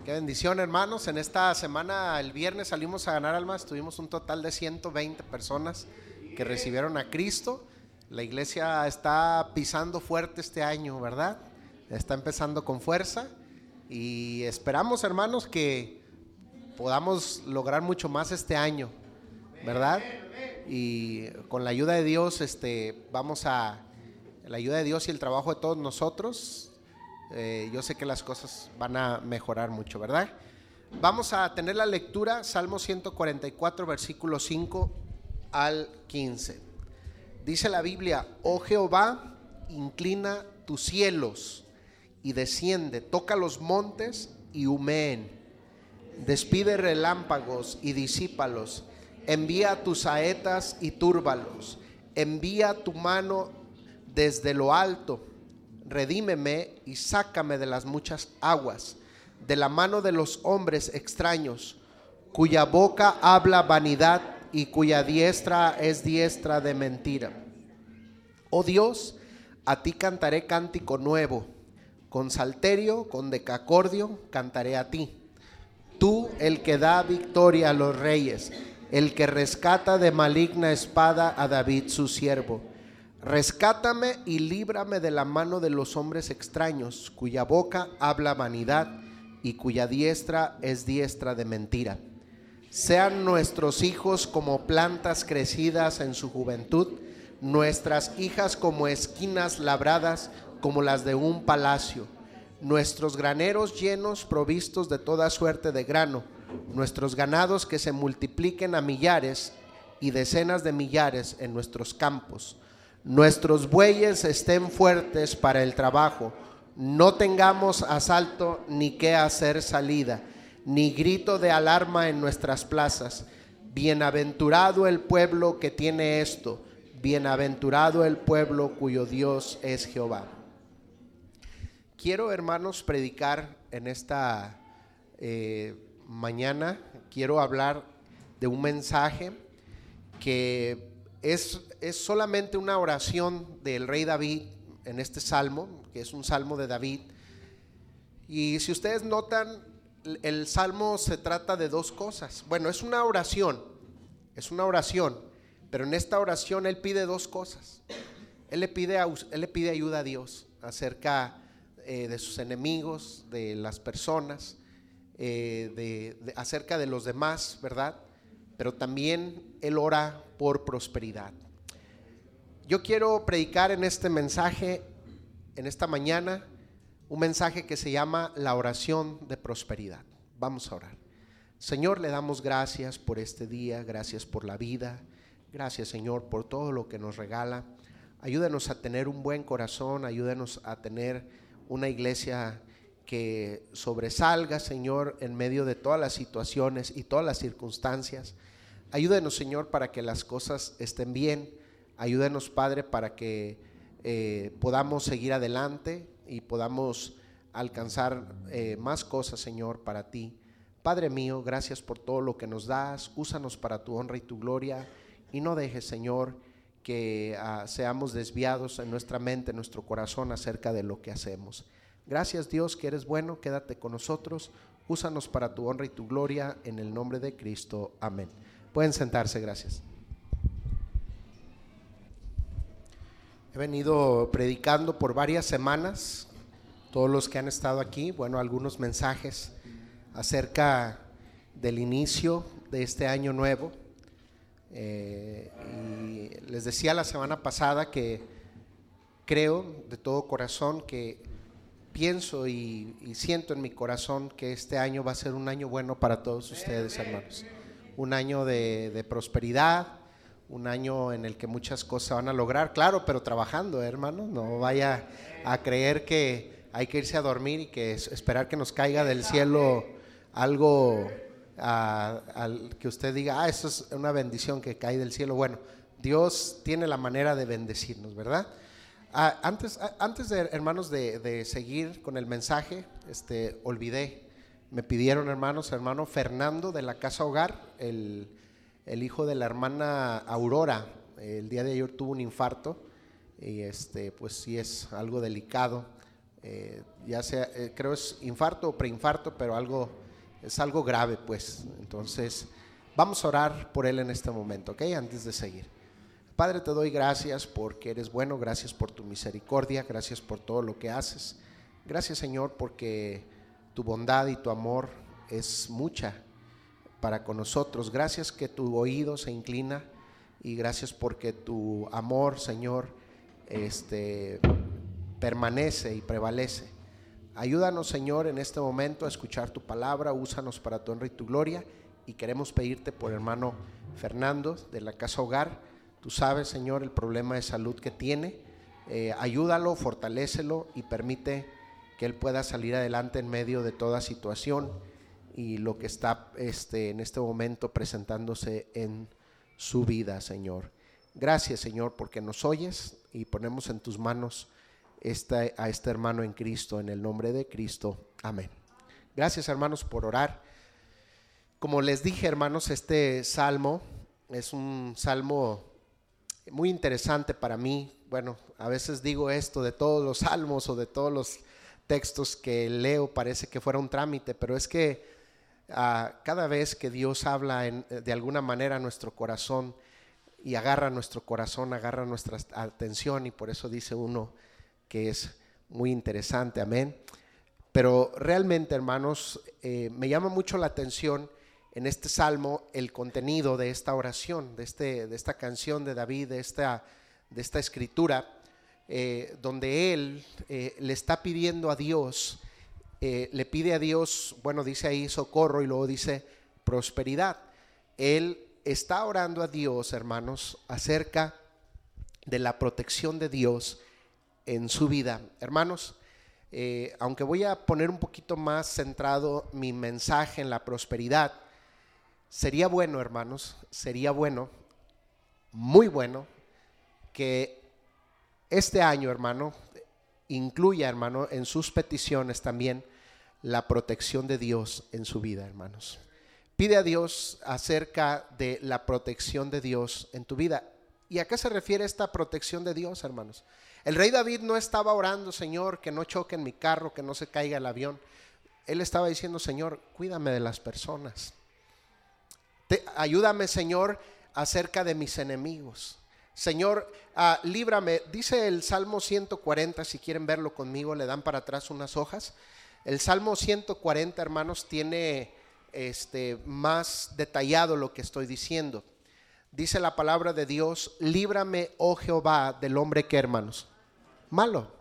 Qué bendición, hermanos. En esta semana, el viernes, salimos a ganar almas. Tuvimos un total de 120 personas que recibieron a Cristo. La iglesia está pisando fuerte este año, ¿verdad? Está empezando con fuerza y esperamos, hermanos, que podamos lograr mucho más este año, ¿verdad? Y con la ayuda de Dios, la ayuda de Dios y el trabajo de todos nosotros, yo sé que las cosas van a mejorar mucho, ¿verdad? Vamos a tener la lectura, Salmo 144, versículo 5 al 15. Dice la Biblia: oh Jehová, inclina tus cielos y desciende, toca los montes y humeen, despide relámpagos y disípalos, envía tus saetas y túrbalos, envía tu mano desde lo alto, redímeme y sácame de las muchas aguas, de la mano de los hombres extraños, cuya boca habla vanidad y cuya diestra es diestra de mentira. Oh Dios, a ti cantaré cántico nuevo, con salterio, con decacordio cantaré a ti. Tú, el que da victoria a los reyes, el que rescata de maligna espada a David su siervo. Rescátame y líbrame de la mano de los hombres extraños, cuya boca habla vanidad y cuya diestra es diestra de mentira. Sean nuestros hijos como plantas crecidas en su juventud, nuestras hijas como esquinas labradas, como las de un palacio. Nuestros graneros llenos, provistos de toda suerte de grano, nuestros ganados que se multipliquen a millares y decenas de millares en nuestros campos. Nuestros bueyes estén fuertes para el trabajo, no tengamos asalto ni que hacer salida, ni grito de alarma en nuestras plazas. Bienaventurado el pueblo que tiene esto, bienaventurado el pueblo cuyo Dios es Jehová. Quiero, hermanos, predicar en esta mañana. Quiero hablar de un mensaje que es solamente una oración del rey David en este salmo, que es un salmo de David. Y si ustedes notan, el salmo se trata de dos cosas. Bueno, es una oración, pero en esta oración él pide dos cosas. Él le pide ayuda a Dios acerca de sus enemigos, de las personas, acerca de los demás, ¿verdad? Pero también él ora por prosperidad. Yo quiero predicar en este mensaje, en esta mañana, un mensaje que se llama la oración de prosperidad. Vamos a orar. Señor, le damos gracias por este día, gracias por la vida, gracias, Señor, por todo lo que nos regala. Ayúdanos a tener un buen corazón, ayúdanos a tener una iglesia que sobresalga, Señor, en medio de todas las situaciones y todas las circunstancias. Ayúdenos, Señor, para que las cosas estén bien. Ayúdenos, Padre, para que podamos seguir adelante y podamos alcanzar más cosas, Señor, para ti. Padre mío, gracias por todo lo que nos das. Úsanos para tu honra y tu gloria, y no dejes, Señor, que seamos desviados en nuestra mente, en nuestro corazón acerca de lo que hacemos. Gracias, Dios, que eres bueno. Quédate con nosotros. Úsanos para tu honra y tu gloria, en el nombre de Cristo. Amén. Pueden sentarse, gracias. He venido predicando por varias semanas, todos los que han estado aquí, bueno, algunos mensajes acerca del inicio de este año nuevo. Y les decía la semana pasada que creo de todo corazón, que pienso y siento en mi corazón que este año va a ser un año bueno para todos ustedes, hermanos. Un año de prosperidad, un año en el que muchas cosas van a lograr, claro, pero trabajando, hermano. No vaya a creer que hay que irse a dormir y que esperar que nos caiga del cielo algo que usted diga, eso es una bendición que cae del cielo. Bueno, Dios tiene la manera de bendecirnos, ¿verdad? Antes de, hermanos, de seguir con el mensaje, olvidé, me pidieron, hermano Fernando de la Casa Hogar, el hijo de la hermana Aurora, el día de ayer tuvo un infarto y pues sí es algo delicado. ya sea, creo es infarto o preinfarto, pero es algo grave, pues. Entonces vamos a orar por él en este momento, ¿ok? Antes de seguir. Padre, te doy gracias porque eres bueno, gracias por tu misericordia, gracias por todo lo que haces. Gracias, Señor, porque tu bondad y tu amor es mucha para con nosotros. Gracias que tu oído se inclina y gracias porque tu amor, Señor, permanece y prevalece. Ayúdanos, Señor, en este momento a escuchar tu palabra, úsanos para tu honra y tu gloria, y queremos pedirte por hermano Fernando de la Casa Hogar. Tú sabes, Señor, el problema de salud que tiene. Ayúdalo, fortalécelo y permite que él pueda salir adelante en medio de toda situación y lo que está en este momento presentándose en su vida, Señor. Gracias, Señor, porque nos oyes, y ponemos en tus manos a este hermano en Cristo, en el nombre de Cristo. Amén. Gracias, hermanos, por orar. Como les dije, hermanos, este salmo es un salmo muy interesante para mí. Bueno, a veces digo esto de todos los salmos o de todos los textos que leo, parece que fuera un trámite, pero es que cada vez que Dios habla de alguna manera a nuestro corazón y agarra nuestro corazón, agarra nuestra atención, y por eso dice uno que es muy interesante. Amén. Pero realmente, hermanos, me llama mucho la atención en este salmo el contenido de esta oración, de esta canción de David, de esta escritura, donde él le está pidiendo a Dios, le pide a Dios, bueno, dice ahí socorro y luego dice prosperidad. Él está orando a Dios, hermanos, acerca de la protección de Dios en su vida. Hermanos, aunque voy a poner un poquito más centrado mi mensaje en la prosperidad, sería bueno, hermanos, sería bueno, muy bueno, que este año, hermano, incluya, hermano, en sus peticiones también la protección de Dios en su vida, hermanos. Pide a Dios acerca de la protección de Dios en tu vida. ¿Y a qué se refiere esta protección de Dios, hermanos? El rey David no estaba orando, Señor, que no choque en mi carro, que no se caiga el avión. Él estaba diciendo, Señor, cuídame de las personas. Ayúdame, Señor, acerca de mis enemigos. Señor, líbrame. Dice el Salmo 140, si quieren verlo conmigo, le dan para atrás unas hojas. El Salmo 140, hermanos, tiene más detallado lo que estoy diciendo. Dice la palabra de Dios: líbrame, oh Jehová, del hombre que, hermanos, malo.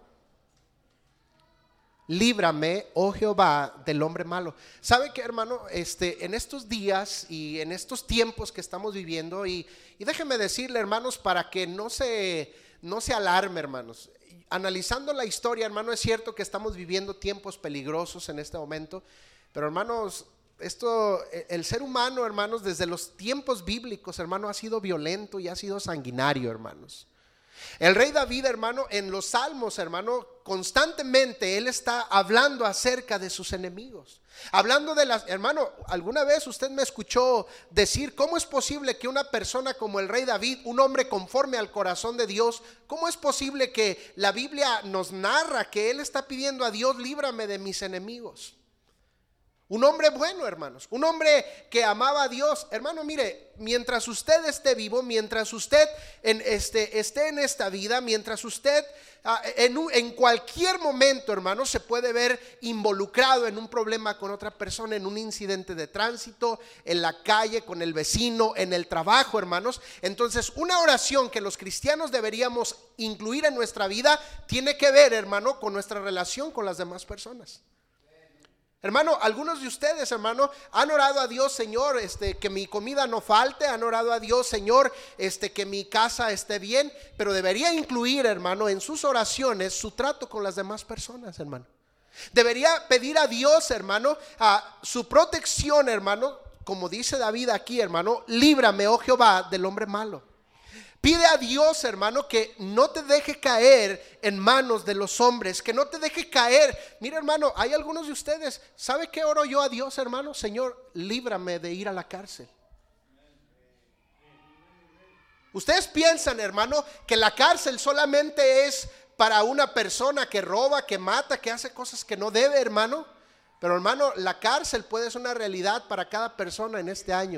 Líbrame, oh Jehová, del hombre malo. ¿Sabe qué, hermano? En estos días y en estos tiempos que estamos viviendo, y déjenme decirle, hermanos, para que no se alarme, hermanos. Analizando la historia, hermano, es cierto que estamos viviendo tiempos peligrosos en este momento, pero, hermanos, el ser humano, hermanos, desde los tiempos bíblicos, hermano, ha sido violento y ha sido sanguinario, hermanos. El rey David, hermano, en los salmos, hermano, constantemente él está hablando acerca de sus enemigos. Hablando de hermano, alguna vez usted me escuchó decir: ¿cómo es posible que una persona como el rey David, un hombre conforme al corazón de Dios, cómo es posible que la Biblia nos narra que él está pidiendo a Dios: líbrame de mis enemigos? Un hombre bueno, hermanos, un hombre que amaba a Dios. Hermano, mire, mientras usted esté vivo, mientras usted esté en esta vida, mientras usted en cualquier momento, hermano, se puede ver involucrado en un problema con otra persona, en un incidente de tránsito, en la calle, con el vecino, en el trabajo, hermanos. Entonces, una oración que los cristianos deberíamos incluir en nuestra vida tiene que ver, hermano, con nuestra relación con las demás personas. Hermano, algunos de ustedes, hermano, han orado a Dios: Señor, que mi comida no falte. Han orado a Dios: Señor, que mi casa esté bien. Pero debería incluir, hermano, en sus oraciones su trato con las demás personas, hermano. Debería pedir a Dios, hermano, a su protección, hermano, como dice David aquí, hermano: líbrame, oh Jehová, del hombre malo. Pide a Dios, hermano, que no te deje caer en manos de los hombres, que no te deje caer. Mira, hermano, hay algunos de ustedes, ¿sabe qué oro yo a Dios, hermano? Señor, líbrame de ir a la cárcel. Ustedes piensan, hermano, que la cárcel solamente es para una persona que roba, que mata, que hace cosas que no debe, hermano. Pero hermano, la cárcel puede ser una realidad para cada persona en este año.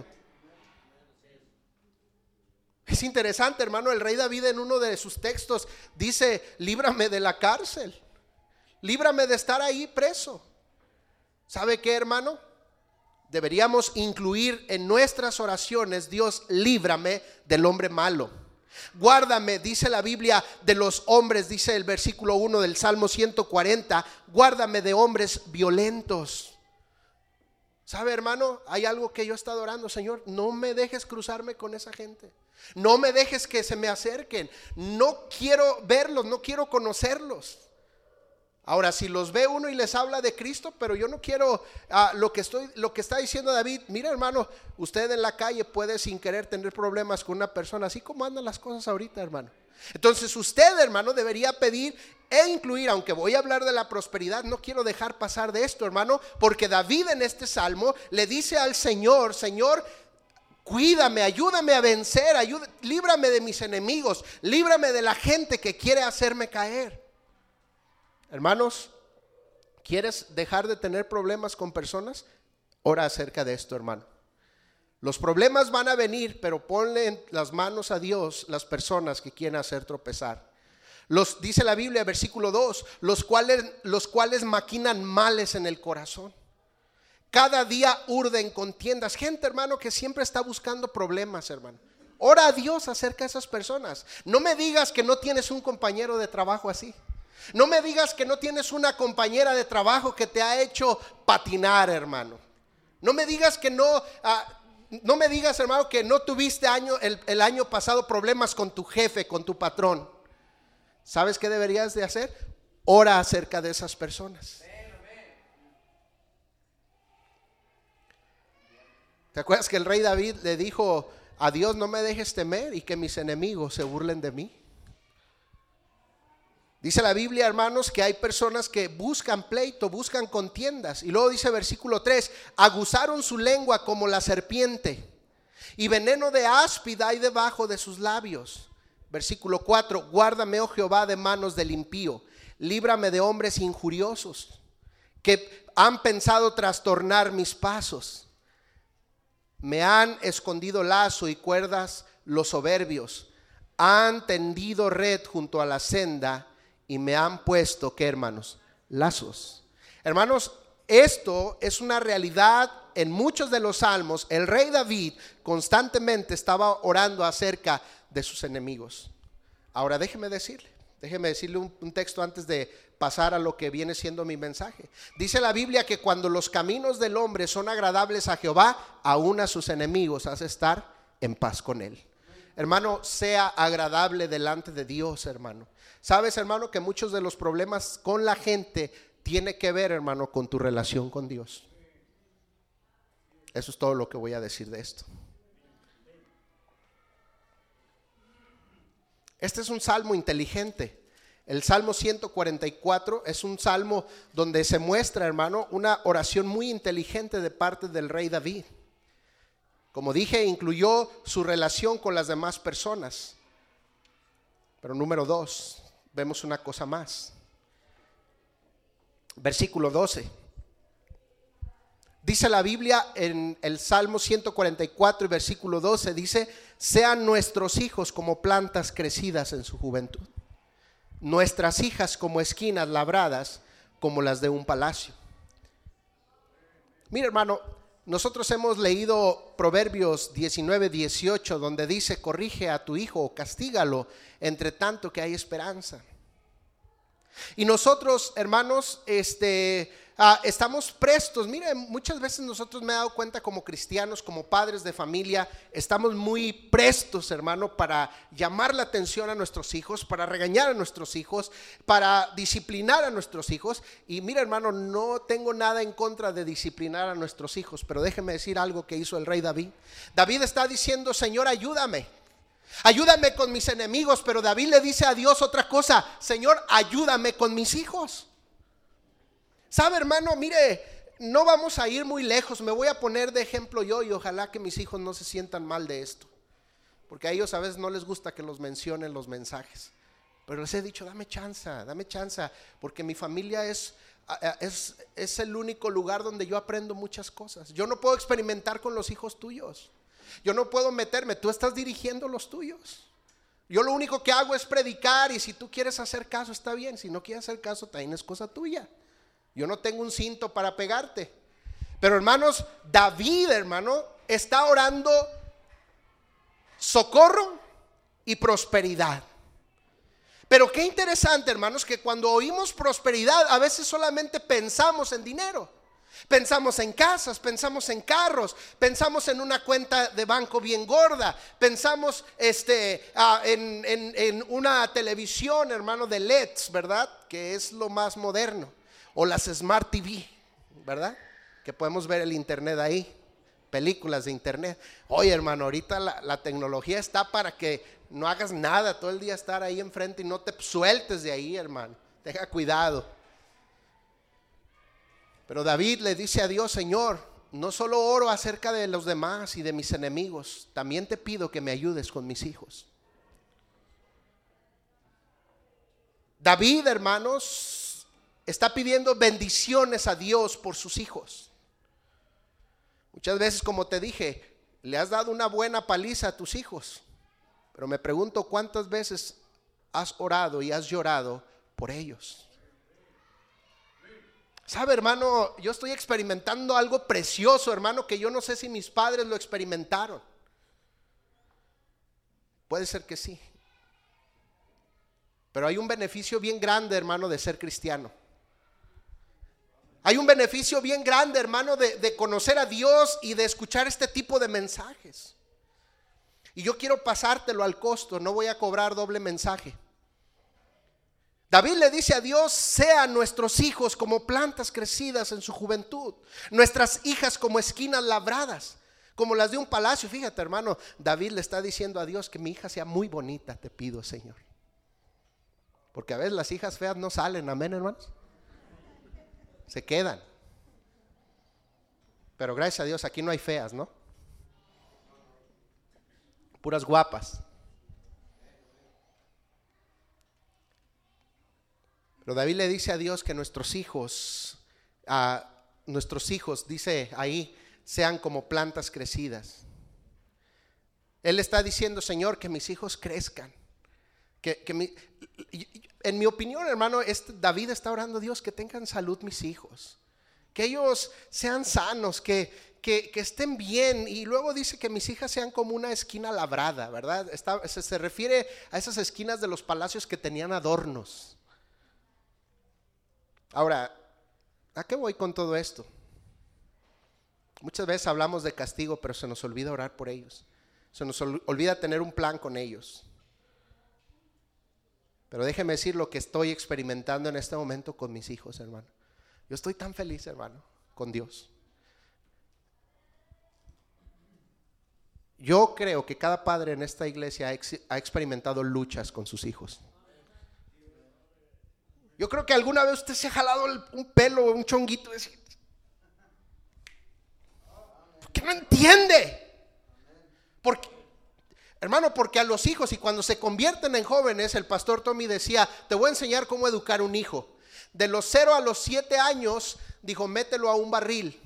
Es interesante, hermano, el rey David en uno de sus textos dice: líbrame de la cárcel, líbrame de estar ahí preso. ¿Sabe qué, hermano? Deberíamos incluir en nuestras oraciones: Dios, líbrame del hombre malo. Guárdame, dice la Biblia, de los hombres, dice el versículo 1 del Salmo 140, guárdame de hombres violentos. ¿Sabe, hermano? Hay algo que yo he estado orando: Señor, no me dejes cruzarme con esa gente. No me dejes que se me acerquen. No quiero verlos, no quiero conocerlos. Ahora, si los ve uno y les habla de Cristo, pero yo no quiero lo que está diciendo David. Mira, hermano, usted en la calle puede sin querer tener problemas con una persona, así como andan las cosas ahorita, hermano. Entonces usted, hermano, debería pedir e incluir, aunque voy a hablar de la prosperidad, no quiero dejar pasar de esto, hermano, porque David en este salmo le dice al Señor: Señor, cuídame, ayúdame a vencer, líbrame de mis enemigos, líbrame de la gente que quiere hacerme caer. Hermanos, ¿quieres dejar de tener problemas con personas? Ora acerca de esto, hermano. Los problemas van a venir, pero ponle en las manos a Dios las personas que quieren hacer tropezar. Dice la Biblia, versículo 2, los cuales maquinan males en el corazón. Cada día urden contiendas. Gente, hermano, que siempre está buscando problemas, hermano. Ora a Dios acerca de esas personas. No me digas que no tienes un compañero de trabajo así. No me digas que no tienes una compañera de trabajo que te ha hecho patinar, hermano. No me digas que no me digas, hermano, que no tuviste el año pasado problemas con tu jefe, con tu patrón. ¿Sabes qué deberías de hacer? Ora acerca de esas personas. ¿Te acuerdas que el rey David le dijo a Dios: no me dejes temer y que mis enemigos se burlen de mí? Dice la Biblia, hermanos, que hay personas que buscan pleito, buscan contiendas. Y luego dice versículo 3: aguzaron su lengua como la serpiente, y veneno de áspid hay debajo de sus labios. Versículo 4: guárdame, oh Jehová, de manos del impío, líbrame de hombres injuriosos, que han pensado trastornar mis pasos. Me han escondido lazo y cuerdas los soberbios, han tendido red junto a la senda y me han puesto, ¿qué, hermanos? Lazos. Hermanos, esto es una realidad en muchos de los salmos. El rey David constantemente estaba orando acerca de sus enemigos. Ahora déjeme decirle un texto antes de pasar a lo que viene siendo mi mensaje. Dice la Biblia que cuando los caminos del hombre son agradables a Jehová, aún a sus enemigos hace estar en paz con él. Hermano, sea agradable delante de Dios, hermano. Sabes, hermano, que muchos de los problemas con la gente tiene que ver, hermano, con tu relación con Dios. Eso es todo lo que voy a decir de esto. Este es un salmo inteligente. El Salmo 144 es un salmo donde se muestra, hermano, una oración muy inteligente de parte del rey David. Como dije, incluyó su relación con las demás personas. Pero número 2, vemos una cosa más. Versículo 12. Dice la Biblia en el Salmo 144 y versículo 12, dice: sean nuestros hijos como plantas crecidas en su juventud, nuestras hijas como esquinas labradas, como las de un palacio. Mira, hermano, nosotros hemos leído Proverbios 19:18, donde dice: corrige a tu hijo o castígalo, entre tanto que hay esperanza. Y nosotros, hermanos, estamos prestos. Miren, muchas veces nosotros, me he dado cuenta, como cristianos, como padres de familia, estamos muy prestos, hermano, para llamar la atención a nuestros hijos, para regañar a nuestros hijos, para disciplinar a nuestros hijos. Y mira, hermano, no tengo nada en contra de disciplinar a nuestros hijos, pero déjeme decir algo que hizo el rey David. David está diciendo: Señor, ayúdame con mis enemigos. Pero David le dice a Dios otra cosa: Señor, ayúdame con mis hijos. ¿Sabe, hermano? Mire, no vamos a ir muy lejos. Me voy a poner de ejemplo yo, y ojalá que mis hijos no se sientan mal de esto, porque a ellos a veces no les gusta que los mencionen los mensajes. Pero les he dicho, dame chance, porque mi familia es el único lugar donde yo aprendo muchas cosas. Yo no puedo experimentar con los hijos tuyos. Yo no puedo meterme, tú estás dirigiendo los tuyos. Yo lo único que hago es predicar, y si tú quieres hacer caso está bien, si no quieres hacer caso también es cosa tuya. Yo no tengo un cinto para pegarte. Pero hermanos, David, hermano, está orando socorro y prosperidad. Pero qué interesante, hermanos, que cuando oímos prosperidad a veces solamente pensamos en dinero. Pensamos en casas, pensamos en carros, pensamos en una cuenta de banco bien gorda, pensamos en una televisión, hermano, de LEDs, ¿verdad? Que es lo más moderno. O las Smart TV, ¿verdad? Que podemos ver el internet ahí, películas de internet. Oye, hermano, ahorita la tecnología está para que no hagas nada, todo el día estar ahí enfrente y no te sueltes de ahí, hermano. Tenga cuidado. Pero David le dice a Dios: Señor, no solo oro acerca de los demás y de mis enemigos, también te pido que me ayudes con mis hijos. David, hermanos, está pidiendo bendiciones a Dios por sus hijos. Muchas veces, como te dije, le has dado una buena paliza a tus hijos, pero me pregunto cuántas veces has orado y has llorado por ellos. ¿Sabe, hermano? Yo estoy experimentando algo precioso, hermano, que yo no sé si mis padres lo experimentaron. Puede ser que sí. Pero hay un beneficio bien grande, hermano, de ser cristiano. Hay un beneficio bien grande, hermano, de conocer a Dios y de escuchar este tipo de mensajes. Y yo quiero pasártelo al costo, no voy a cobrar doble mensaje. David le dice a Dios: sean nuestros hijos como plantas crecidas en su juventud, nuestras hijas como esquinas labradas, como las de un palacio. Fíjate, hermano, David le está diciendo a Dios que mi hija sea muy bonita, te pido, Señor. Porque a veces las hijas feas no salen, amén, hermanos. Se quedan. Pero gracias a Dios aquí no hay feas, ¿no? Puras guapas. Pero David le dice a Dios que nuestros hijos, dice ahí, sean como plantas crecidas. Él está diciendo: Señor, que mis hijos crezcan. En mi opinión, hermano, David está orando a Dios que tengan salud mis hijos, que ellos sean sanos, que estén bien. Y luego dice que mis hijas sean como una esquina labrada, ¿verdad? Se refiere a esas esquinas de los palacios que tenían adornos. Ahora, ¿a qué voy con todo esto? Muchas veces hablamos de castigo, pero se nos olvida orar por ellos. Se nos olvida tener un plan con ellos. Pero déjeme decir lo que estoy experimentando en este momento con mis hijos, hermano. Yo estoy tan feliz, hermano, con Dios. Yo creo que cada padre en esta iglesia ha experimentado luchas con sus hijos. Yo creo que alguna vez usted se ha jalado un pelo, un chonguito, y dice: ¿por qué no entiende? Hermano, porque a los hijos, y cuando se convierten en jóvenes, el pastor Tommy decía: te voy a enseñar cómo educar un hijo. De los 0 a los 7 años, dijo: mételo a un barril,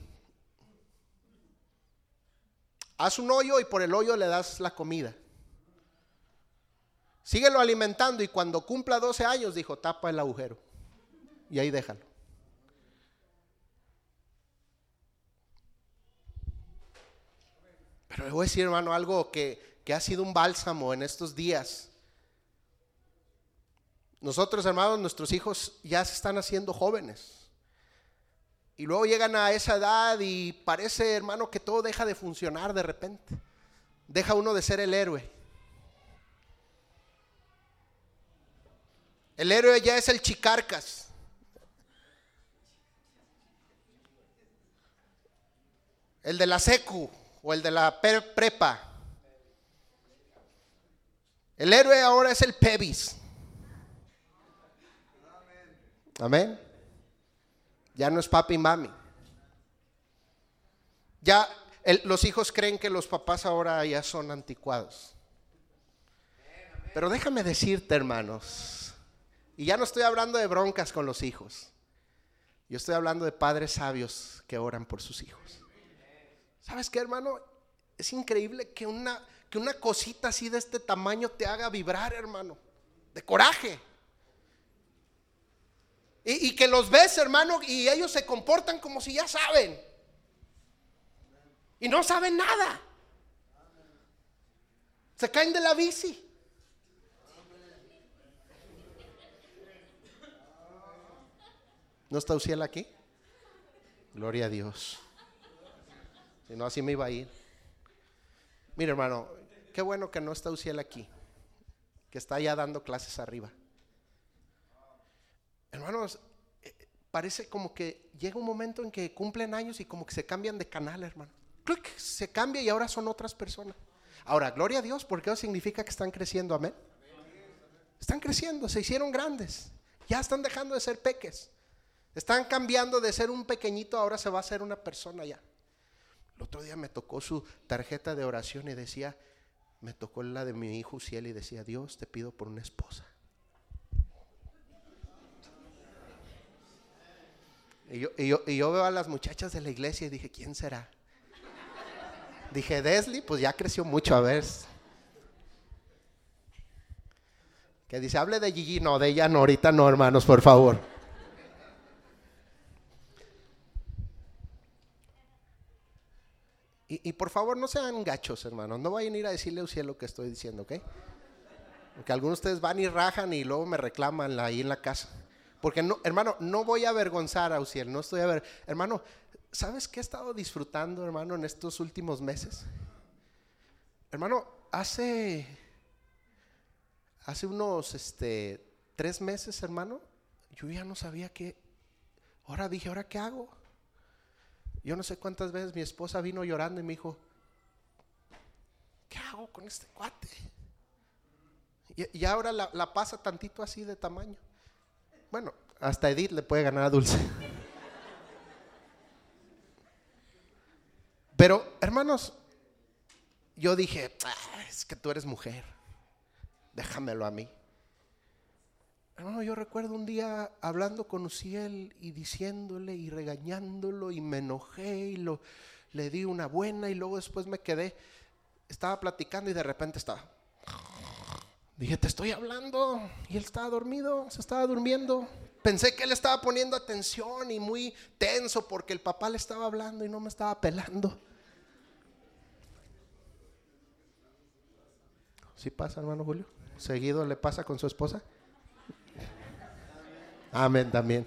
haz un hoyo y por el hoyo le das la comida. Síguelo alimentando, y cuando cumpla 12 años, dijo, tapa el agujero y ahí déjalo. Pero le voy a decir, hermano, algo que ha sido un bálsamo en estos días. Nosotros, hermanos, nuestros hijos ya se están haciendo jóvenes. Y luego llegan a esa edad y parece, hermano, que todo deja de funcionar de repente. Deja uno de ser el héroe. El héroe ya es el chicarcas. El de la secu o el de la prepa. El héroe ahora es el pebis. Amén. Ya no es papi y mami. Ya los hijos creen que los papás ahora ya son anticuados. Pero déjame decirte, hermanos, y ya no estoy hablando de broncas con los hijos. Yo estoy hablando de padres sabios que oran por sus hijos. ¿Sabes qué, hermano? Es increíble que una cosita así de este tamaño te haga vibrar, hermano, de coraje. Y que los ves, hermano, y ellos se comportan como si ya saben. Y no saben nada. Se caen de la bici. ¿No está Uciel aquí? Gloria a Dios. Si no, así me iba a ir. Mira, hermano, qué bueno que no está Uciel aquí, que está ya dando clases arriba. Hermanos, parece como que llega un momento en que cumplen años y como que se cambian de canal, hermano. ¡Clic! Se cambia y ahora son otras personas. Ahora, gloria a Dios, porque eso significa que están creciendo, amén. Están creciendo, se hicieron grandes. Ya están dejando de ser peques. Están cambiando de ser un pequeñito, ahora se va a ser una persona ya. El otro día me tocó su tarjeta de oración y decía, me tocó la de mi hijo Uciel y decía, Dios, te pido por una esposa. Y yo veo a las muchachas de la iglesia y dije, ¿quién será? Dije, Desli, pues ya creció mucho, a ver. Que dice, hable de Gigi, no, de ella no, ahorita no, hermanos, por favor. Y por favor no sean gachos, hermanos, no vayan a ir a decirle a Uciel lo que estoy diciendo, ¿ok? Porque algunos de ustedes van y rajan y luego me reclaman ahí en la casa. Porque no, hermano, no voy a avergonzar a Uciel, no estoy a ver. Hermano, ¿sabes qué he estado disfrutando, hermano, en estos últimos meses? Hermano, hace unos 3 meses, hermano, yo ya no sabía qué. Ahora dije, ¿ahora qué hago? Yo no sé cuántas veces mi esposa vino llorando y me dijo, ¿qué hago con este cuate? Y ahora la pasa tantito así de tamaño. Bueno, hasta Edith le puede ganar a Dulce. Pero, hermanos, yo dije, es que tú eres mujer, déjamelo a mí. Hermano, yo recuerdo un día hablando con Uciel y diciéndole y regañándolo y me enojé y le di una buena y luego después me quedé, estaba platicando y de repente estaba. Dije, te estoy hablando, y él estaba dormido, se estaba durmiendo. Pensé que él estaba poniendo atención y muy tenso porque el papá le estaba hablando y no me estaba pelando. ¿Sí pasa, hermano Julio? ¿Seguido le pasa con su esposa? Amén, también.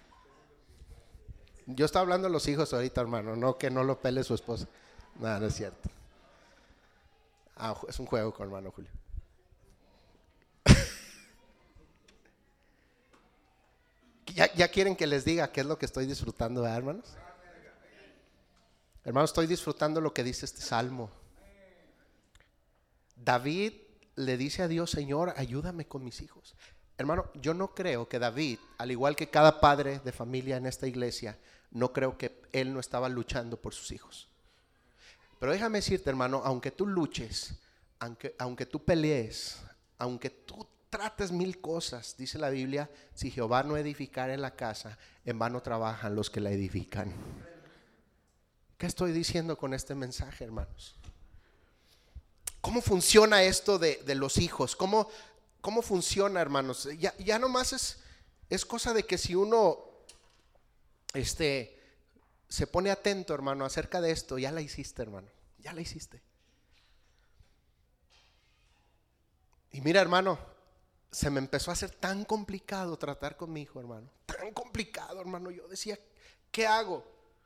Yo estaba hablando de los hijos ahorita, hermano, no que no lo pele su esposa. No es cierto. Es un juego con hermano Julio. ¿Ya quieren que les diga qué es lo que estoy disfrutando, hermanos? Hermanos, estoy disfrutando lo que dice este salmo. David le dice a Dios, Señor, ayúdame con mis hijos. Hermano, yo no creo que David, al igual que cada padre de familia en esta iglesia, no creo que él no estaba luchando por sus hijos. Pero déjame decirte, hermano, aunque tú luches, aunque tú pelees, aunque tú trates 1000 cosas, dice la Biblia, si Jehová no edificare la casa, en vano trabajan los que la edifican. ¿Qué estoy diciendo con este mensaje, hermanos? ¿Cómo funciona esto de los hijos? ¿Cómo funciona, hermanos? Ya nomás es cosa de que si uno se pone atento, hermano, acerca de esto, ya la hiciste, hermano, ya la hiciste. Y mira, hermano, se me empezó a hacer tan complicado tratar con mi hijo, hermano, tan complicado, hermano. Yo decía, ¿qué hago?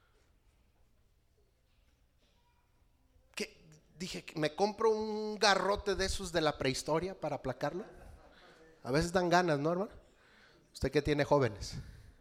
Dije, ¿me compro un garrote de esos de la prehistoria para aplacarlo? A veces dan ganas, ¿no, hermano? Usted que tiene jóvenes.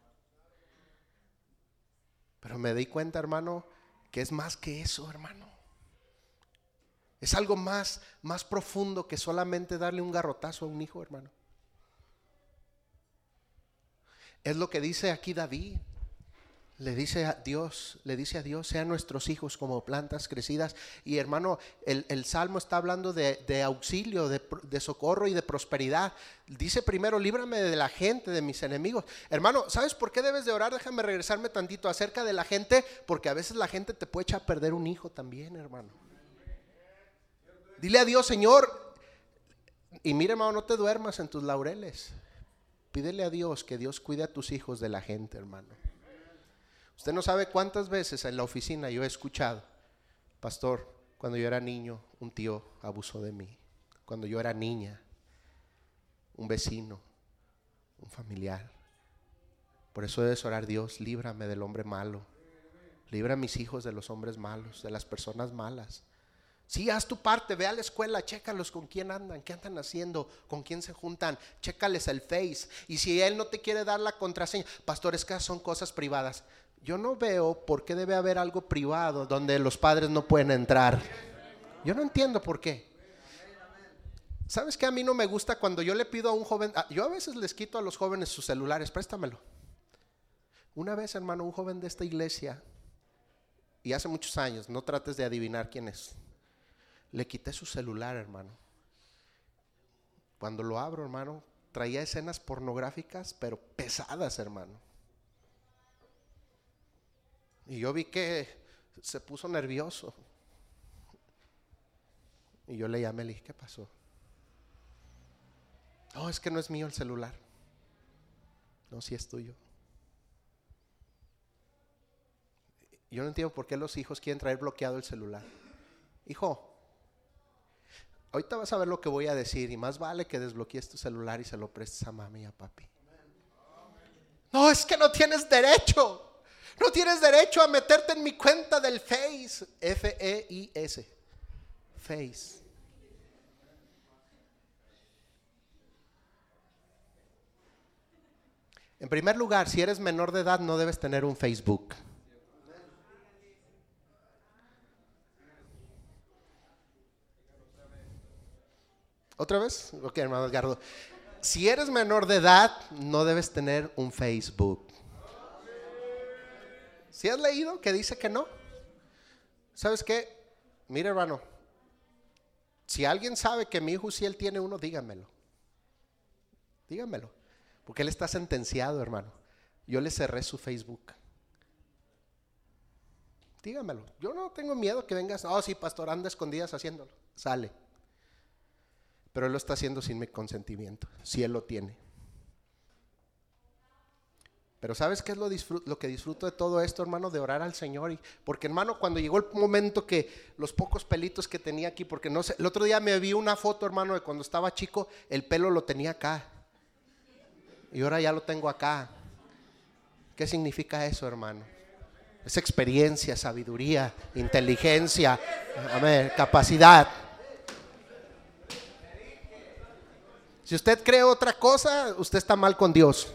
Pero me di cuenta, hermano, que es más que eso, hermano. Es algo más profundo que solamente darle un garrotazo a un hijo, hermano. Es lo que dice aquí David. Le dice a Dios, sean nuestros hijos como plantas crecidas. Y hermano, el Salmo está hablando de auxilio, de socorro y de prosperidad. Dice primero, líbrame de la gente, de mis enemigos. Hermano, ¿sabes por qué debes de orar? Déjame regresarme tantito acerca de la gente, porque a veces la gente te puede echar a perder un hijo también, hermano. Dile a Dios, Señor, y mire, hermano, no te duermas en tus laureles. Pídele a Dios que Dios cuide a tus hijos de la gente, hermano. Usted no sabe cuántas veces en la oficina yo he escuchado: pastor, cuando yo era niño un tío abusó de mí. Cuando yo era niña, un vecino, un familiar. Por eso debes orar: Dios, líbrame del hombre malo. Libra a mis hijos de los hombres malos, de las personas malas. Sí, haz tu parte, ve a la escuela, chécalos con quién andan, qué andan haciendo, con quién se juntan, chécales el Face. Y si él no te quiere dar la contraseña, pastor, es que son cosas privadas. Yo no veo por qué debe haber algo privado donde los padres no pueden entrar. Yo no entiendo por qué. ¿Sabes qué? A mí no me gusta cuando yo le pido a un joven, yo a veces les quito a los jóvenes sus celulares, préstamelo. Una vez, hermano, un joven de esta iglesia, y hace muchos años, no trates de adivinar quién es, le quité su celular, hermano. Cuando lo abro, hermano, traía escenas pornográficas, pero pesadas, hermano. Y yo vi que se puso nervioso. Y yo le llamé, le dije, ¿qué pasó? No, es que no es mío el celular. No, sí es tuyo. Yo no entiendo por qué los hijos quieren traer bloqueado el celular. Hijo, ahorita vas a ver lo que voy a decir, y más vale que desbloquees tu celular y se lo prestes a mami y a papi. No, es que no tienes derecho. No tienes derecho a meterte en mi cuenta del Face. F-E-I-S. Face. En primer lugar, si eres menor de edad, no debes tener un Facebook. ¿Otra vez? Ok, hermano Edgardo. Si eres menor de edad, no debes tener un Facebook. ¿Sí has leído que dice que no? ¿Sabes qué? Mira, hermano, si alguien sabe que mi hijo, si él tiene uno, dígamelo. Dígamelo. Porque él está sentenciado, hermano. Yo le cerré su Facebook. Dígamelo. Yo no tengo miedo que vengas. Oh, sí, pastor, anda escondidas haciéndolo. Sale. Pero él lo está haciendo sin mi consentimiento. Si él lo tiene. Pero ¿sabes qué es lo que disfruto de todo esto, hermano? De orar al Señor. Porque, hermano, cuando llegó el momento que los pocos pelitos que tenía aquí, porque no sé, el otro día me vi una foto, hermano, de cuando estaba chico, el pelo lo tenía acá. Y ahora ya lo tengo acá. ¿Qué significa eso, hermano? Es experiencia, sabiduría, inteligencia, amén, capacidad. Si usted cree otra cosa, usted está mal con Dios.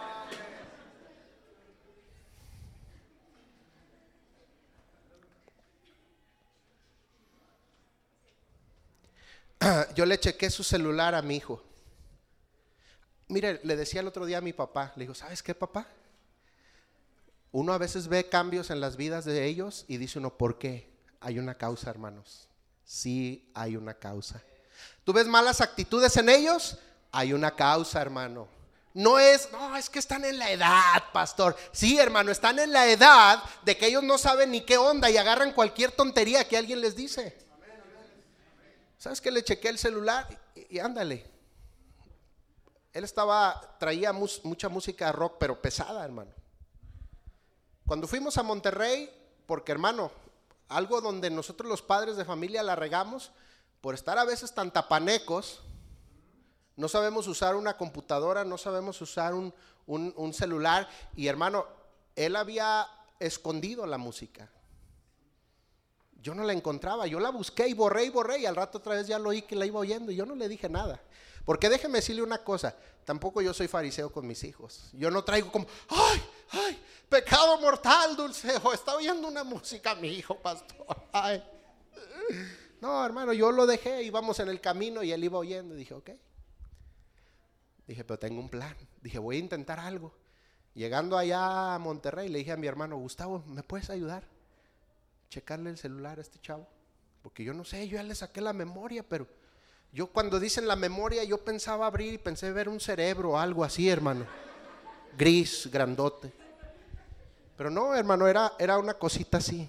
Yo le chequé su celular a mi hijo. Mire, le decía el otro día a mi papá, le digo, ¿sabes qué, papá? Uno a veces ve cambios en las vidas de ellos y dice uno, ¿por qué? Hay una causa, hermanos. Sí, hay una causa. ¿Tú ves malas actitudes en ellos? Hay una causa, hermano. No, es que están en la edad, pastor. Sí, hermano, están en la edad de que ellos no saben ni qué onda y agarran cualquier tontería que alguien les dice. ¿Sabes qué? Le chequé el celular y ándale. Él traía mucha música rock, pero pesada, hermano. Cuando fuimos a Monterrey, porque, hermano, algo donde nosotros los padres de familia la regamos, por estar a veces tan tapanecos, no sabemos usar una computadora, no sabemos usar un celular. Y, hermano, él había escondido la música. Yo no la encontraba, yo la busqué y borré y al rato otra vez ya lo oí que la iba oyendo y yo no le dije nada. Porque déjeme decirle una cosa, tampoco yo soy fariseo con mis hijos. Yo no traigo como, ay, pecado mortal, dulce, o está oyendo una música mi hijo, pastor. Ay. No, hermano, yo lo dejé, íbamos en el camino y él iba oyendo y dije, ok. Dije, pero tengo un plan. Dije, voy a intentar algo. Llegando allá a Monterrey, le dije a mi hermano: Gustavo, ¿me puedes ayudar? Checarle el celular a este chavo, porque yo no sé, yo ya le saqué la memoria, pero yo cuando dicen la memoria, yo pensaba abrir y pensé ver un cerebro o algo así, hermano, gris, grandote. Pero no, hermano, era una cosita así.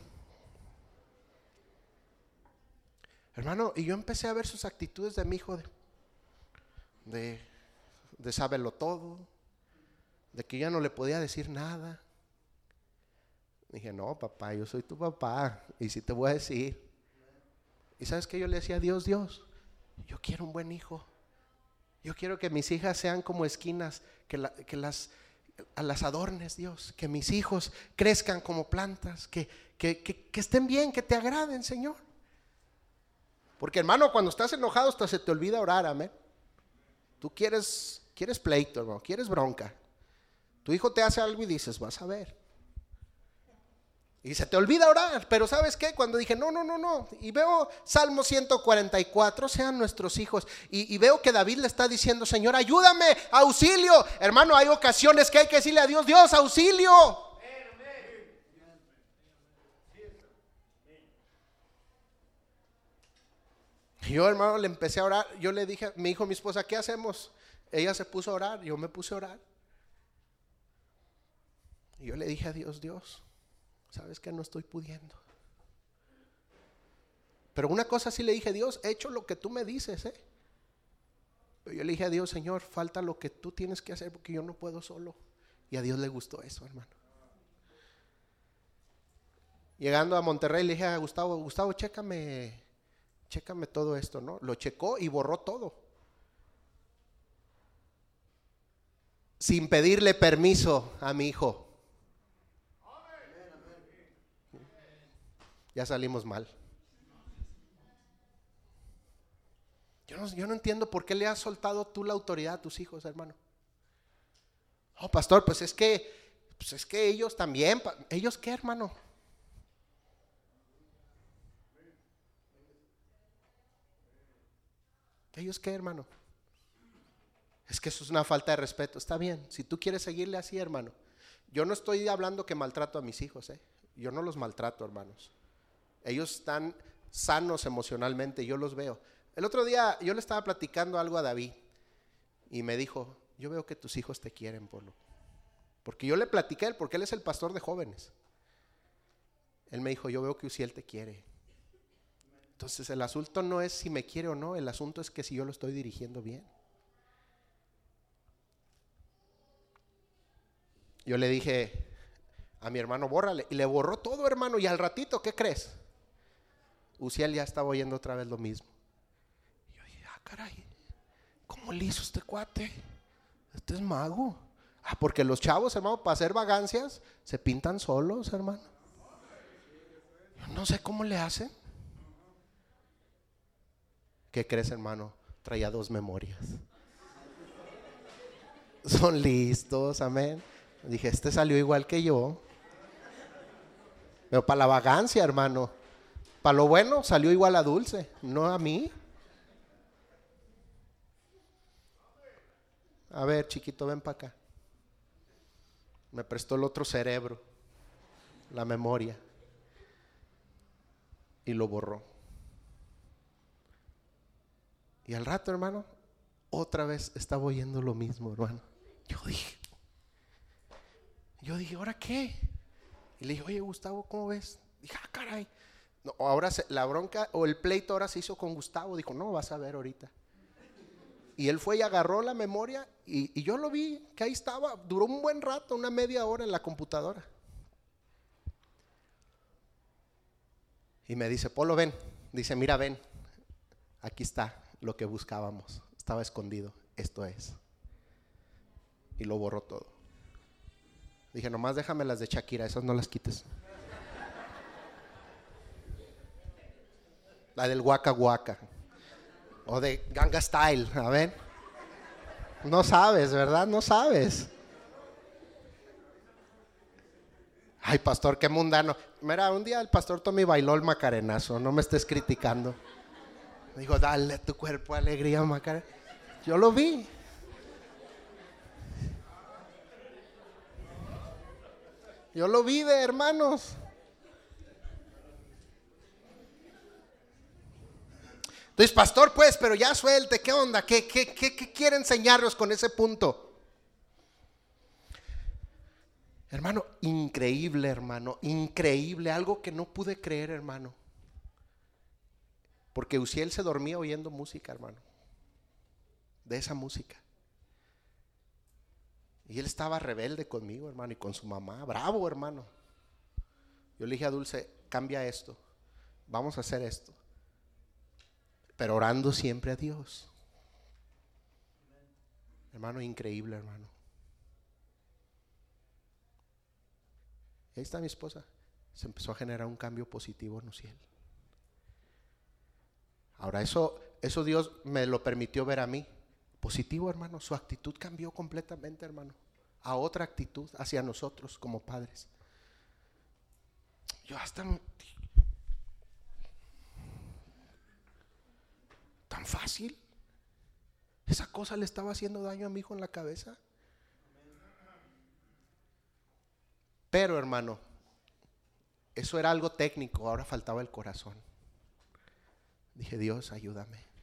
Hermano, y yo empecé a ver sus actitudes de mi hijo, de sábelo todo, de que ya no le podía decir nada. Dije: no, papá, yo soy tu papá y sí te voy a decir. Y ¿sabes qué? Yo le decía: Dios, yo quiero un buen hijo. Yo quiero que mis hijas sean como esquinas, que las adornes, Dios. Que mis hijos crezcan como plantas, que estén bien, que te agraden, Señor. Porque, hermano, cuando estás enojado hasta se te olvida orar, amén. Tú quieres pleito, hermano, quieres bronca. Tu hijo te hace algo y dices: vas a ver. Y se te olvida orar. Pero ¿sabes qué? Cuando dije no, y veo Salmo 144, sean nuestros hijos, y veo que David le está diciendo: Señor, ayúdame, auxilio. Hermano, hay ocasiones que hay que decirle a Dios: Dios, auxilio. Y yo, hermano, le empecé a orar. Yo le dije, me dijo mi esposa: ¿qué hacemos? Ella se puso a orar, yo me puse a orar. Y yo le dije a Dios: Dios, sabes que no estoy pudiendo. Pero una cosa sí le dije: Dios, he hecho lo que tú me dices, Pero yo le dije a Dios: Señor, falta lo que tú tienes que hacer, porque yo no puedo solo. Y a Dios le gustó eso, hermano. Llegando a Monterrey, le dije a Gustavo, chécame todo esto, ¿no? Lo checó y borró todo, sin pedirle permiso a mi hijo. Ya salimos mal. Yo no entiendo por qué le has soltado tú la autoridad a tus hijos, hermano. Oh, pastor, pues es que ellos también. ¿Ellos qué, hermano? ¿Ellos qué, hermano? Es que eso es una falta de respeto. Está bien, si tú quieres seguirle así, hermano. Yo no estoy hablando que maltrato a mis hijos, Yo no los maltrato, hermanos. Ellos están sanos emocionalmente, yo los veo. El otro día yo le estaba platicando algo a David y me dijo: yo veo que tus hijos te quieren, Polo. Porque yo le platiqué, porque él es el pastor de jóvenes. Él me dijo: yo veo que Uziel te quiere. Entonces el asunto no es si me quiere o no, el asunto es que si yo lo estoy dirigiendo bien. Yo le dije a mi hermano: bórrale. Y le borró todo, hermano. Y al ratito, ¿qué crees? Uziel ya estaba oyendo otra vez lo mismo. Y yo dije: caray, ¿cómo le hizo este cuate? Este es mago. Porque los chavos, hermano, para hacer vagancias se pintan solos, hermano. Yo no sé cómo le hacen. ¿Qué crees, hermano? Traía 2 memorias. Son listos, amén. Dije: este salió igual que yo. Pero para la vagancia, hermano, para lo bueno salió igual a Dulce, no a mí. A ver, chiquito, ven para acá. Me prestó el otro cerebro, la memoria, y lo borró. Y al rato, hermano, otra vez estaba oyendo lo mismo, hermano. Yo dije: ¿ahora qué? Y le dije: oye, Gustavo, ¿cómo ves? Dije: caray. No, ahora la bronca o el pleito ahora se hizo con Gustavo. Dijo: no, vas a ver ahorita. Y él fue y agarró la memoria y yo lo vi que ahí estaba. Duró un buen rato, una media hora en la computadora. Y me dice: Polo, ven. Dice: mira, ven. Aquí está lo que buscábamos. Estaba escondido. Esto es. Y lo borró todo. Dije: nomás déjame las de Shakira, esas no las quites. La del Waka Waka. O de Ganga Style, a ver. No sabes, ¿verdad? No sabes. Ay, pastor, qué mundano. Mira, un día el pastor Tommy bailó el Macarenazo, no me estés criticando. Me dijo: dale a tu cuerpo alegría, Macarena. Yo lo vi. Yo lo vi de hermanos. Entonces, pastor, pues, pero ya suelte, ¿qué onda? ¿Qué quiere enseñarnos con ese punto? Hermano, increíble, hermano, increíble, algo que no pude creer, hermano. Porque Uziel se dormía oyendo música, hermano, de esa música. Y él estaba rebelde conmigo, hermano, y con su mamá, bravo, hermano. Yo le dije a Dulce, cambia esto, vamos a hacer esto, pero orando siempre a Dios. Hermano, increíble, hermano. Y ahí está mi esposa. Se empezó a generar un cambio positivo en Uziel. Ahora eso Dios me lo permitió ver a mí. Positivo, hermano. Su actitud cambió completamente, hermano, a otra actitud hacia nosotros como padres. Yo hasta tan fácil. Esa cosa le estaba haciendo daño a mi hijo en la cabeza. Pero, hermano, eso era algo técnico, ahora faltaba el corazón. Dije, Dios, ayúdame.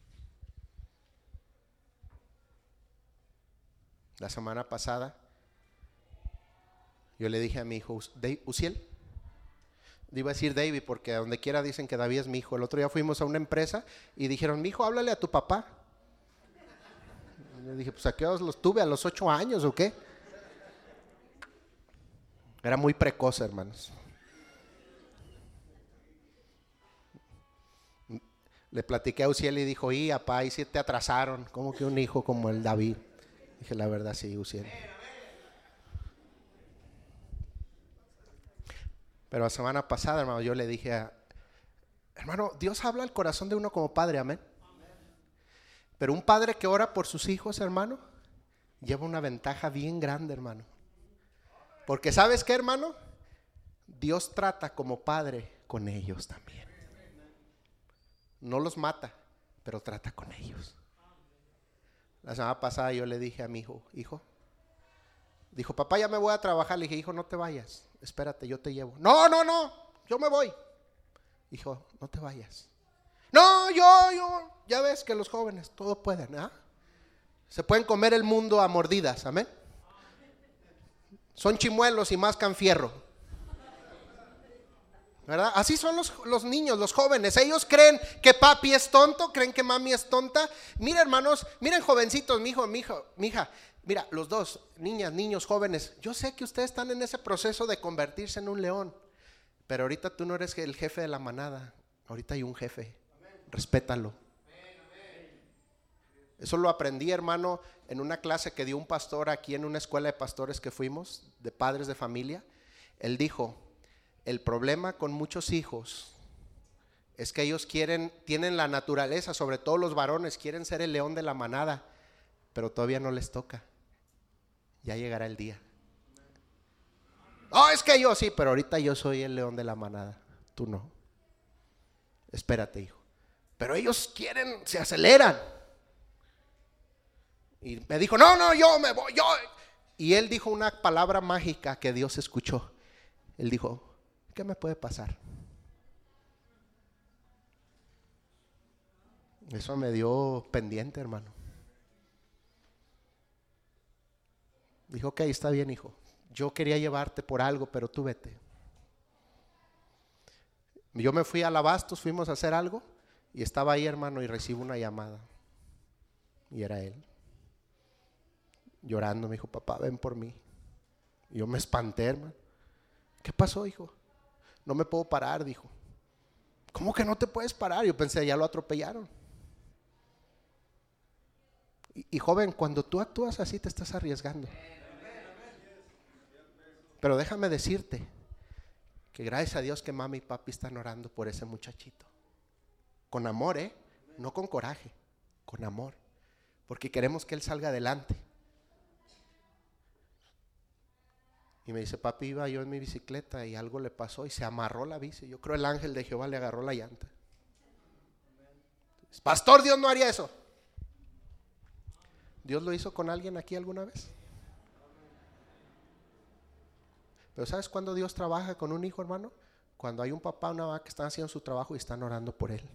La semana pasada yo le dije a mi hijo, Uziel, iba a decir David porque a donde quiera dicen que David es mi hijo. El otro día fuimos a una empresa y dijeron, mi hijo, háblale a tu papá. Y le dije, pues ¿a qué hora los tuve? ¿A los 8 años o qué? Era muy precoz, hermanos. Le platiqué a Uziel y dijo, papá, y si te atrasaron, ¿cómo que un hijo como el David? Dije, la verdad, sí, Uziel. Pero la semana pasada, hermano, yo le dije, hermano, Dios habla al corazón de uno como padre, amén. Pero un padre que ora por sus hijos, hermano, lleva una ventaja bien grande, hermano. Porque ¿sabes qué, hermano? Dios trata como padre con ellos también. No los mata, pero trata con ellos. La semana pasada yo le dije a mi hijo, dijo, papá, ya me voy a trabajar. Le dije, hijo, no te vayas, espérate, yo te llevo. No, yo me voy. Hijo, no te vayas. No, yo, ya ves que los jóvenes todo pueden, ¿ah? Se pueden comer el mundo a mordidas, amén. Son chimuelos y mascan fierro, ¿verdad? Así son los niños, los jóvenes. Ellos creen que papi es tonto, creen que mami es tonta. Mira, hermanos, miren jovencitos, mi hija, mira, los dos, niñas, niños, jóvenes. Yo sé que ustedes están en ese proceso de convertirse en un león, pero ahorita tú no eres el jefe de la manada. Ahorita hay un jefe, respétalo. Eso lo aprendí, hermano, en una clase que dio un pastor aquí en una escuela de pastores que fuimos, de padres de familia. Él dijo, el problema con muchos hijos es que ellos tienen la naturaleza, sobre todo los varones, quieren ser el león de la manada, pero todavía no les toca. Ya llegará el día. Es que yo sí, pero ahorita yo soy el león de la manada, tú no. Espérate, hijo. Pero ellos quieren, se aceleran. Y me dijo, no, yo me voy, yo. Y él dijo una palabra mágica que Dios escuchó. Él dijo, ¿qué me puede pasar? Eso me dio pendiente, hermano. Dijo, ok, está bien, hijo. Yo quería llevarte por algo, pero tú vete. Yo me fui al Abastos, fuimos a hacer algo y estaba ahí, hermano, y recibo una llamada. Y era él. Llorando, me dijo, papá, ven por mí. Y yo me espanté, hermano. ¿Qué pasó, hijo? No me puedo parar, dijo. ¿Cómo que no te puedes parar? Yo pensé, ya lo atropellaron. Y joven, cuando tú actúas así te estás arriesgando. Pero déjame decirte que gracias a Dios que mami y papi están orando por ese muchachito. Con amor, no con coraje, con amor. Porque queremos que él salga adelante. Y me dice, papi, iba yo en mi bicicleta y algo le pasó y se amarró la bici. Yo creo el ángel de Jehová le agarró la llanta. Pastor, Dios no haría eso. ¿Dios lo hizo con alguien aquí alguna vez? Pero ¿sabes cuándo Dios trabaja con un hijo, hermano? Cuando hay un papá o una mamá que están haciendo su trabajo y están orando por él.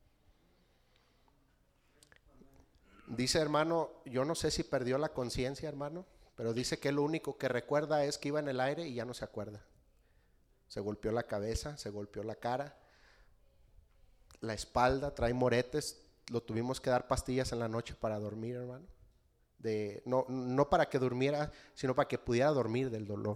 Dice, hermano, yo no sé si perdió la conciencia, hermano, pero dice que lo único que recuerda es que iba en el aire y ya no se acuerda. Se golpeó la cabeza, se golpeó la cara, la espalda, trae moretes. Lo tuvimos que dar pastillas en la noche para dormir, hermano. No para que durmiera, sino para que pudiera dormir del dolor.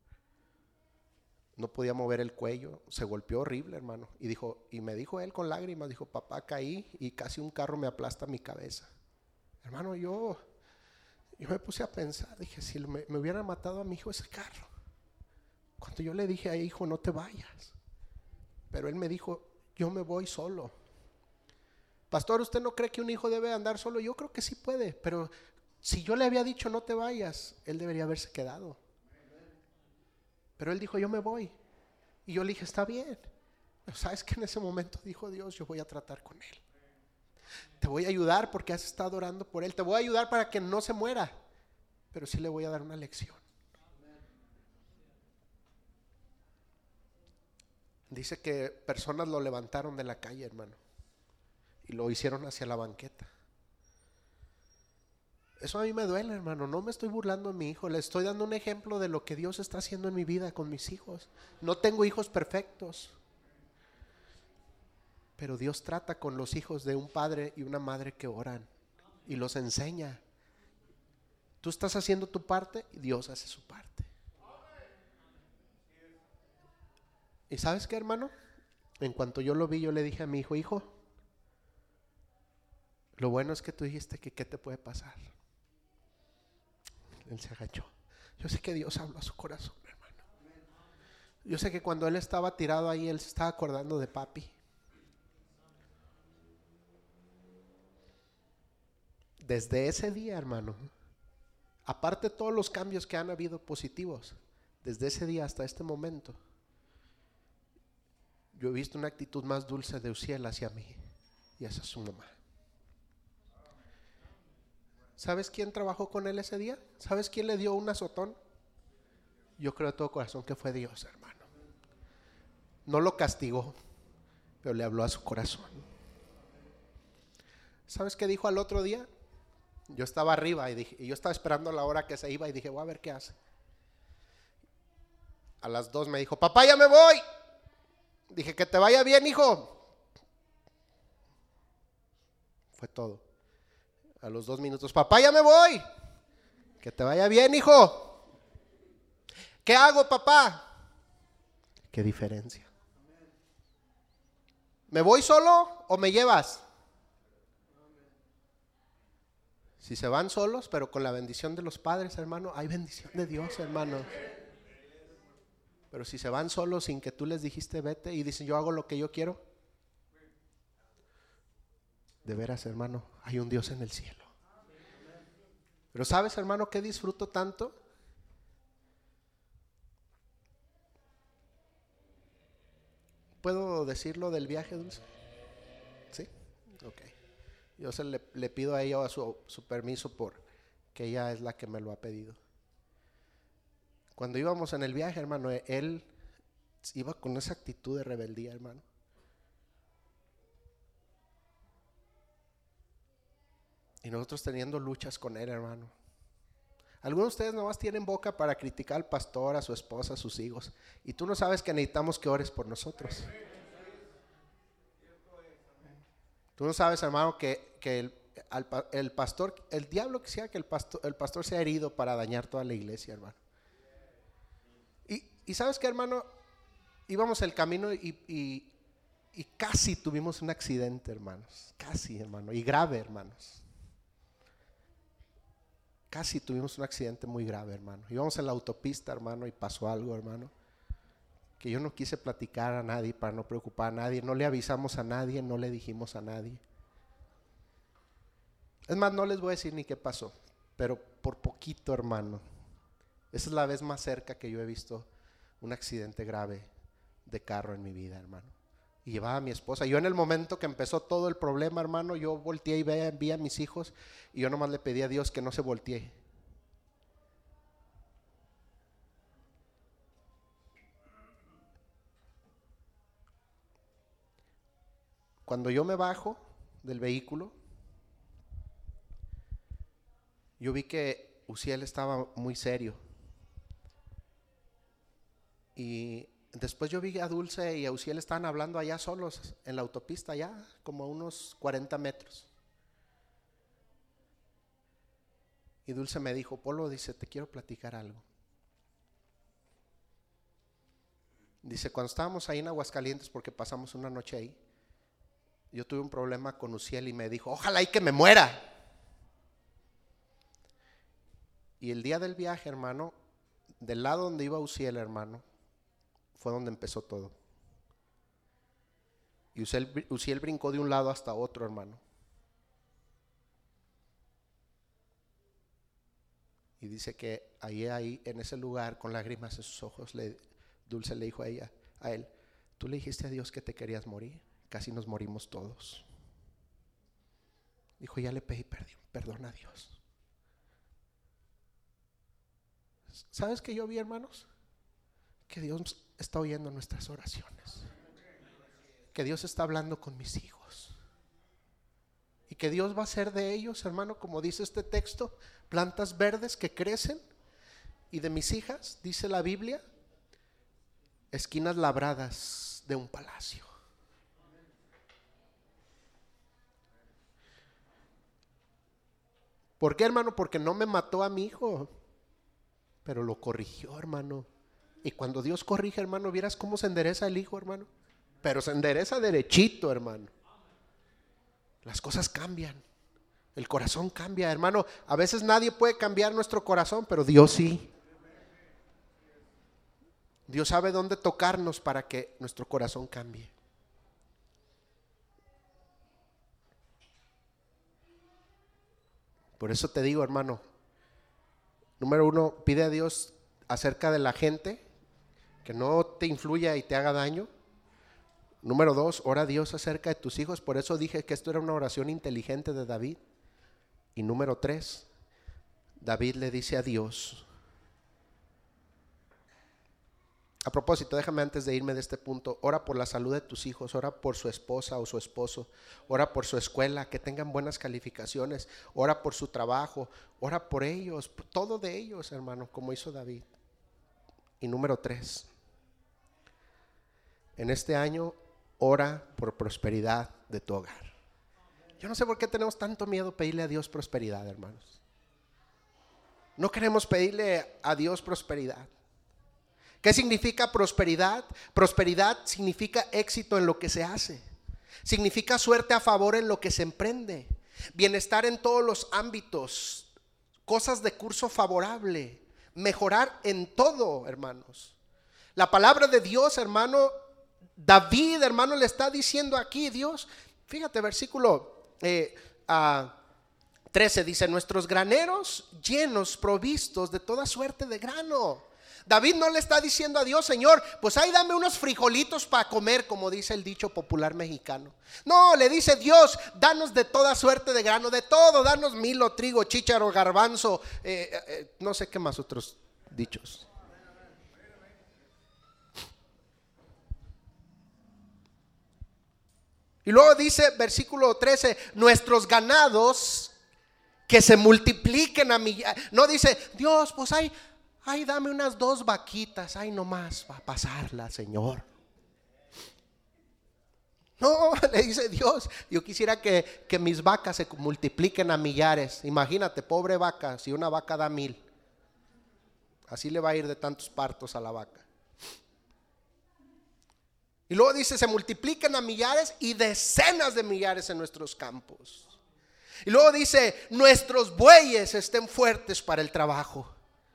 No podía mover el cuello, se golpeó horrible, hermano. Y me dijo él con lágrimas, dijo, papá, caí y casi un carro me aplasta mi cabeza. Hermano, yo me puse a pensar, dije, si me hubiera matado a mi hijo ese carro. Cuando yo le dije a hijo, no te vayas. Pero él me dijo, yo me voy solo. Pastor, ¿usted no cree que un hijo debe andar solo? Yo creo que sí puede, pero si yo le había dicho no te vayas, él debería haberse quedado. Pero él dijo, yo me voy. Y yo le dije, está bien. Pero sabes que en ese momento dijo Dios, yo voy a tratar con él. Te voy a ayudar porque has estado orando por él. Te voy a ayudar para que no se muera. Pero sí le voy a dar una lección. Dice que personas lo levantaron de la calle, hermano, y lo hicieron hacia la banqueta. Eso a mí me duele, hermano. No me estoy burlando de mi hijo. Le estoy dando un ejemplo de lo que Dios está haciendo en mi vida con mis hijos. No tengo hijos perfectos, pero Dios trata con los hijos de un padre y una madre que oran y los enseña. Tú estás haciendo tu parte y Dios hace su parte. ¿Y sabes qué, hermano? En cuanto yo lo vi, yo le dije a mi hijo, hijo, lo bueno es que tú dijiste que qué te puede pasar. Él se agachó. Yo sé que Dios habló a su corazón, hermano. Yo sé que cuando él estaba tirado ahí, él se estaba acordando de papi. Desde ese día, hermano, aparte de todos los cambios que han habido positivos, desde ese día hasta este momento, yo he visto una actitud más dulce de Uziel hacia mí y hacia su mamá. ¿Sabes quién trabajó con él ese día? ¿Sabes quién le dio un azotón? Yo creo de todo corazón que fue Dios, hermano. No lo castigó, pero le habló a su corazón. ¿Sabes qué dijo al otro día? Yo estaba arriba y yo estaba esperando la hora que se iba y dije, voy a ver qué hace. A las 2 me dijo, papá, ya me voy. Dije, que te vaya bien, hijo. Fue todo. A los 2 minutos, papá, ya me voy. Que te vaya bien, hijo. ¿Qué hago, papá? ¿Qué diferencia? ¿Me voy solo o me llevas? Si se van solos, pero con la bendición de los padres, hermano, hay bendición de Dios, hermano. Pero si se van solos sin que tú les dijiste vete y dicen yo hago lo que yo quiero, de veras, hermano, hay un Dios en el cielo. Pero ¿sabes, hermano, qué disfruto tanto? ¿Puedo decirlo del viaje, Dulce? ¿Sí? Ok. Yo le pido a ella su permiso porque ella es la que me lo ha pedido. Cuando íbamos en el viaje, hermano, él iba con esa actitud de rebeldía, hermano. Y nosotros teniendo luchas con él, hermano. Algunos de ustedes nomás tienen boca para criticar al pastor, a su esposa, a sus hijos. Y tú no sabes que necesitamos que ores por nosotros. Tú no sabes, hermano, que el pastor, el diablo quisiera que el pastor sea herido para dañar toda la iglesia, hermano. Y sabes qué, hermano, íbamos el camino y casi tuvimos un accidente, hermanos. Casi, hermano, y grave, hermanos. Casi tuvimos un accidente muy grave, hermano. Íbamos en la autopista, hermano, y pasó algo, hermano, que yo no quise platicar a nadie para no preocupar a nadie. No le avisamos a nadie, no le dijimos a nadie. Es más, no les voy a decir ni qué pasó, pero por poquito, hermano. Esa es la vez más cerca que yo he visto un accidente grave de carro en mi vida, hermano. Y llevaba a mi esposa. Yo en el momento que empezó todo el problema, hermano, yo volteé y vi a mis hijos y yo nomás le pedí a Dios que no se voltee. cuando yo me bajo del vehículo, yo vi que Uziel estaba muy serio. Y después yo vi a Dulce y a Uziel estaban hablando allá solos en la autopista, allá como a unos 40 metros. Y Dulce me dijo: Polo, dice, te quiero platicar algo. Dice, cuando estábamos ahí en Aguascalientes, porque pasamos una noche ahí, yo tuve un problema con Uziel y me dijo: ojalá y que me muera. Y el día del viaje, hermano, del lado donde iba Uziel, hermano, fue donde empezó todo. Y Uziel brincó de un lado hasta otro, hermano. Y dice que ahí en ese lugar, con lágrimas en sus ojos, Dulce le dijo a él: tú le dijiste a Dios que te querías morir. Casi nos morimos todos. Dijo: ya le pedí perdón a Dios. ¿Sabes qué yo vi, hermanos? Que Dios está oyendo nuestras oraciones, que Dios está hablando con mis hijos, y que Dios va a hacer de ellos, hermano, como dice este texto, plantas verdes que crecen, y de mis hijas, dice la Biblia, esquinas labradas de un palacio. ¿Por qué, hermano? Porque no me mató a mi hijo, pero lo corrigió, hermano. Y cuando Dios corrige, hermano, vieras cómo se endereza el hijo, hermano. Pero se endereza derechito, hermano. Las cosas cambian, el corazón cambia, hermano. A veces nadie puede cambiar nuestro corazón, pero Dios sí. Dios sabe dónde tocarnos para que nuestro corazón cambie. Por eso te digo, hermano, número uno, pide a Dios acerca de la gente, que no te influya y te haga daño. Número dos, ora a Dios acerca de tus hijos. Por eso dije que esto era una oración inteligente de David. Y número tres, David le dice a Dios. A propósito, déjame antes de irme de este punto, ora por la salud de tus hijos, ora por su esposa o su esposo, ora por su escuela, que tengan buenas calificaciones, ora por su trabajo, ora por ellos, por todo de ellos, hermano, como hizo David. Y número tres, en este año, ora por prosperidad de tu hogar. Yo no sé por qué tenemos tanto miedo pedirle a Dios prosperidad, hermanos. No queremos pedirle a Dios prosperidad. ¿Qué significa prosperidad? Prosperidad significa éxito en lo que se hace. Significa suerte a favor en lo que se emprende. Bienestar en todos los ámbitos. Cosas de curso favorable. Mejorar en todo, hermanos. La palabra de Dios, hermano, David, hermano, le está diciendo aquí, Dios, fíjate, versículo 13 dice: nuestros graneros llenos, provistos de toda suerte de grano. David no le está diciendo a Dios: Señor, pues ahí dame unos frijolitos para comer, como dice el dicho popular mexicano. No, le dice: Dios, danos de toda suerte de grano, de todo, danos milo, trigo, chícharo, garbanzo, no sé qué más otros dichos. Y luego dice, versículo 13, nuestros ganados que se multipliquen a millares. No dice: Dios, pues ay, dame unas 2 vaquitas, ay, nomás va a pasarla, Señor. No, le dice Dios: yo quisiera que mis vacas se multipliquen a millares. Imagínate, pobre vaca, si una vaca da 1000, así le va a ir de tantos partos a la vaca. Y luego dice: se multiplican a millares y decenas de millares en nuestros campos. Y luego dice: nuestros bueyes estén fuertes para el trabajo.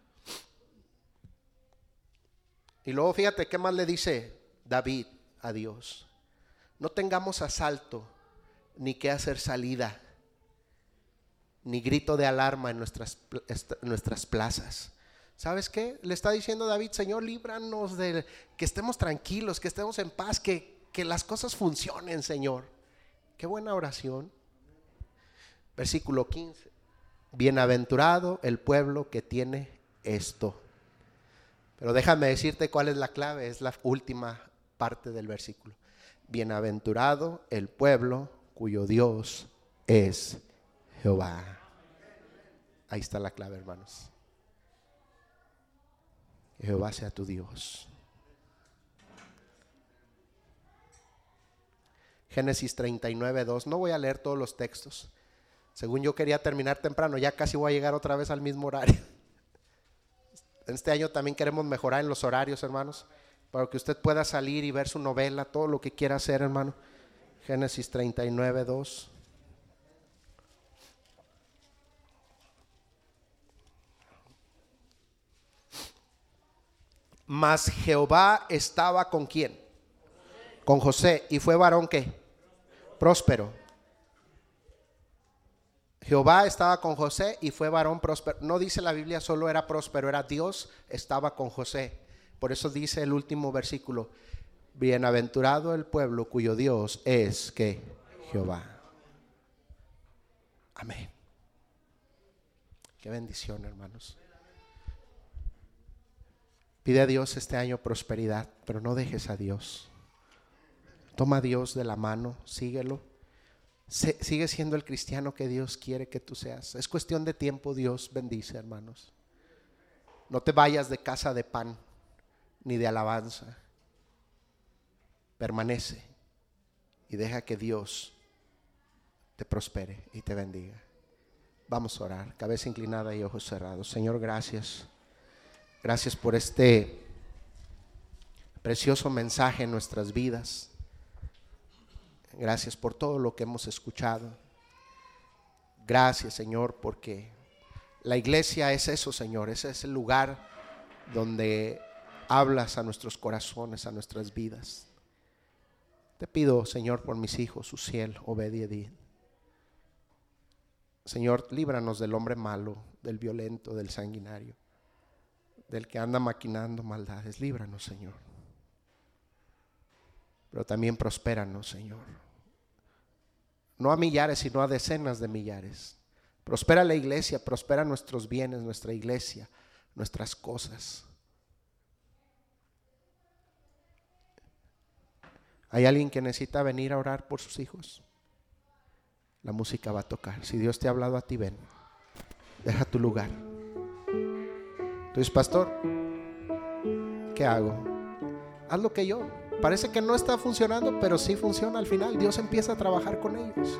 Y luego fíjate qué más le dice David a Dios: no tengamos asalto, ni que hacer salida, ni grito de alarma en nuestras plazas. ¿Sabes qué? Le está diciendo David: Señor, líbranos de que estemos tranquilos, que estemos en paz, que las cosas funcionen, Señor. Qué buena oración. Versículo 15: bienaventurado el pueblo que tiene esto. Pero déjame decirte cuál es la clave, es la última parte del versículo. Bienaventurado el pueblo cuyo Dios es Jehová. Ahí está la clave, hermanos. Que Jehová sea tu Dios. Génesis 39:2. No voy a leer todos los textos. Según yo quería terminar temprano, ya casi voy a llegar otra vez al mismo horario. Este año también queremos mejorar en los horarios, hermanos, para que usted pueda salir y ver su novela, todo lo que quiera hacer, hermano. Génesis 39:2. Mas Jehová estaba ¿con quién? Con José. ¿Y fue varón qué? Próspero. Jehová estaba con José y fue varón próspero. No dice la Biblia solo era próspero, era Dios estaba con José. Por eso dice el último versículo: bienaventurado el pueblo cuyo Dios es ¿qué? Jehová. Amén. Qué bendición, hermanos. Pide a Dios este año prosperidad, pero no dejes a Dios. Toma a Dios de la mano, síguelo. Sigue siendo el cristiano que Dios quiere que tú seas. Es cuestión de tiempo. Dios bendice, hermanos. No te vayas de casa de pan ni de alabanza. Permanece y deja que Dios te prospere y te bendiga. Vamos a orar, cabeza inclinada y ojos cerrados. Señor, gracias. Gracias por este precioso mensaje en nuestras vidas. Gracias por todo lo que hemos escuchado. Gracias, Señor, porque la iglesia es eso, Señor. Ese es el lugar donde hablas a nuestros corazones, a nuestras vidas. Te pido, Señor, por mis hijos, Uziel, Obed y Edith. Señor, líbranos del hombre malo, del violento, del sanguinario, del que anda maquinando maldades. Líbranos, Señor. Pero también prospéranos, Señor. No a millares, sino a decenas de millares. Prospera la iglesia, prospera nuestros bienes, nuestra iglesia, nuestras cosas. ¿Hay alguien que necesita venir a orar por sus hijos? La música va a tocar. Si Dios te ha hablado a ti, ven. Deja tu lugar. Entonces, pastor, ¿qué hago? Haz lo que yo. Parece que no está funcionando, pero sí funciona al final. Dios empieza a trabajar con ellos.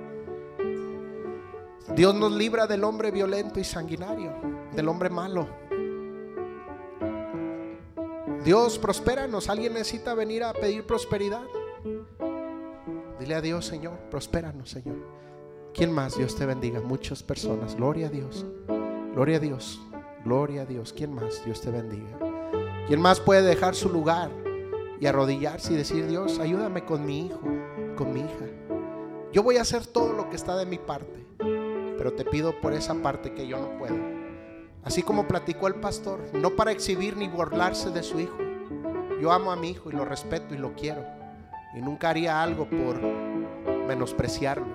Dios nos libra del hombre violento y sanguinario, del hombre malo. Dios, prospéranos. Alguien necesita venir a pedir prosperidad. Dile a Dios: Señor, prospéranos, Señor. ¿Quién más? Dios te bendiga. Muchas personas. Gloria a Dios. Gloria a Dios. Gloria a Dios. ¿Quién más? Dios te bendiga. ¿Quién más puede dejar su lugar y arrodillarse y decir: Dios, ayúdame con mi hijo, con mi hija? Yo voy a hacer todo lo que está de mi parte, pero te pido por esa parte que yo no puedo. Así como platicó el pastor, no para exhibir ni burlarse de su hijo. Yo amo a mi hijo y lo respeto y lo quiero, y nunca haría algo por menospreciarlo.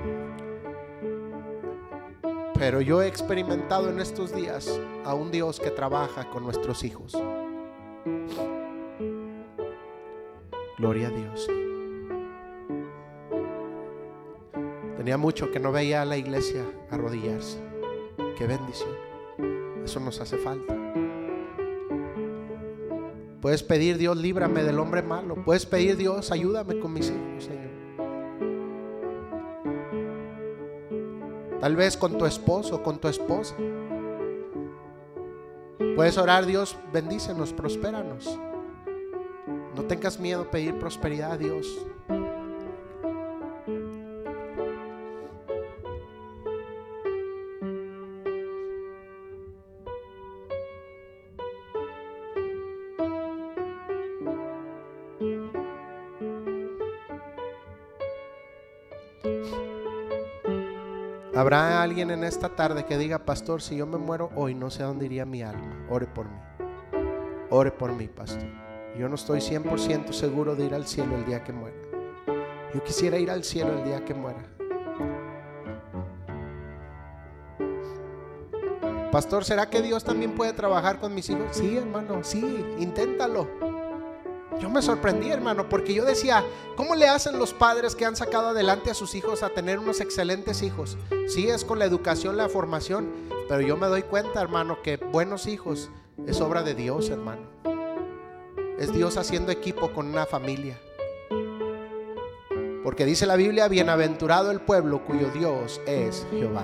Pero yo he experimentado en estos días a un Dios que trabaja con nuestros hijos. Gloria a Dios. Tenía mucho que no veía a la iglesia arrodillarse. Qué bendición. Eso nos hace falta. Puedes pedir: Dios, líbrame del hombre malo. Puedes pedir: Dios, ayúdame con mis hijos, Señor. Tal vez con tu esposo, con tu esposa. Puedes orar: Dios, bendícenos, prospéranos. No tengas miedo a pedir prosperidad a Dios. Habrá alguien en esta tarde que diga: pastor, si yo me muero hoy, no sé a dónde iría mi alma. Ore por mí. Ore por mí, pastor. Yo no estoy 100% seguro de ir al cielo el día que muera. Yo quisiera ir al cielo el día que muera. Pastor, ¿será que Dios también puede trabajar con mis hijos? Sí, hermano, sí, inténtalo. Yo me sorprendí, hermano, porque yo decía, ¿cómo le hacen los padres que han sacado adelante a sus hijos a tener unos excelentes hijos? Sí, es con la educación, la formación, pero yo me doy cuenta, hermano, que buenos hijos es obra de Dios, hermano. Es Dios haciendo equipo con una familia. Porque dice la Biblia, bienaventurado el pueblo cuyo Dios es Jehová.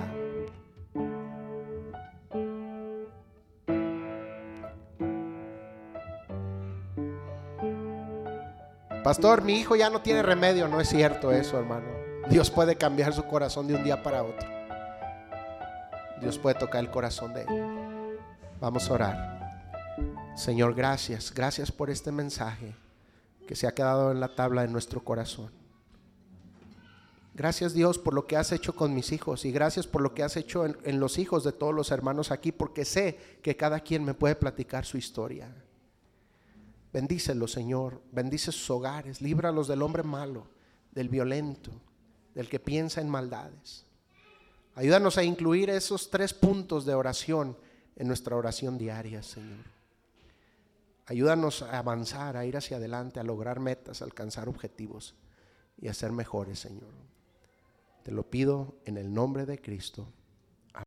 Pastor, mi hijo ya no tiene remedio. No es cierto eso, hermano. Dios puede cambiar su corazón de un día para otro. Dios puede tocar el corazón de él. Vamos a orar. Señor, gracias. Gracias por este mensaje que se ha quedado en la tabla de nuestro corazón. Gracias, Dios, por lo que has hecho con mis hijos. Y gracias por lo que has hecho en los hijos de todos los hermanos aquí, porque sé que cada quien me puede platicar su historia. Bendícelos, Señor, bendice sus hogares, líbralos del hombre malo, del violento, del que piensa en maldades. Ayúdanos a incluir esos 3 puntos de oración en nuestra oración diaria, Señor. Ayúdanos a avanzar, a ir hacia adelante, a lograr metas, a alcanzar objetivos y a ser mejores, Señor. Te lo pido en el nombre de Cristo.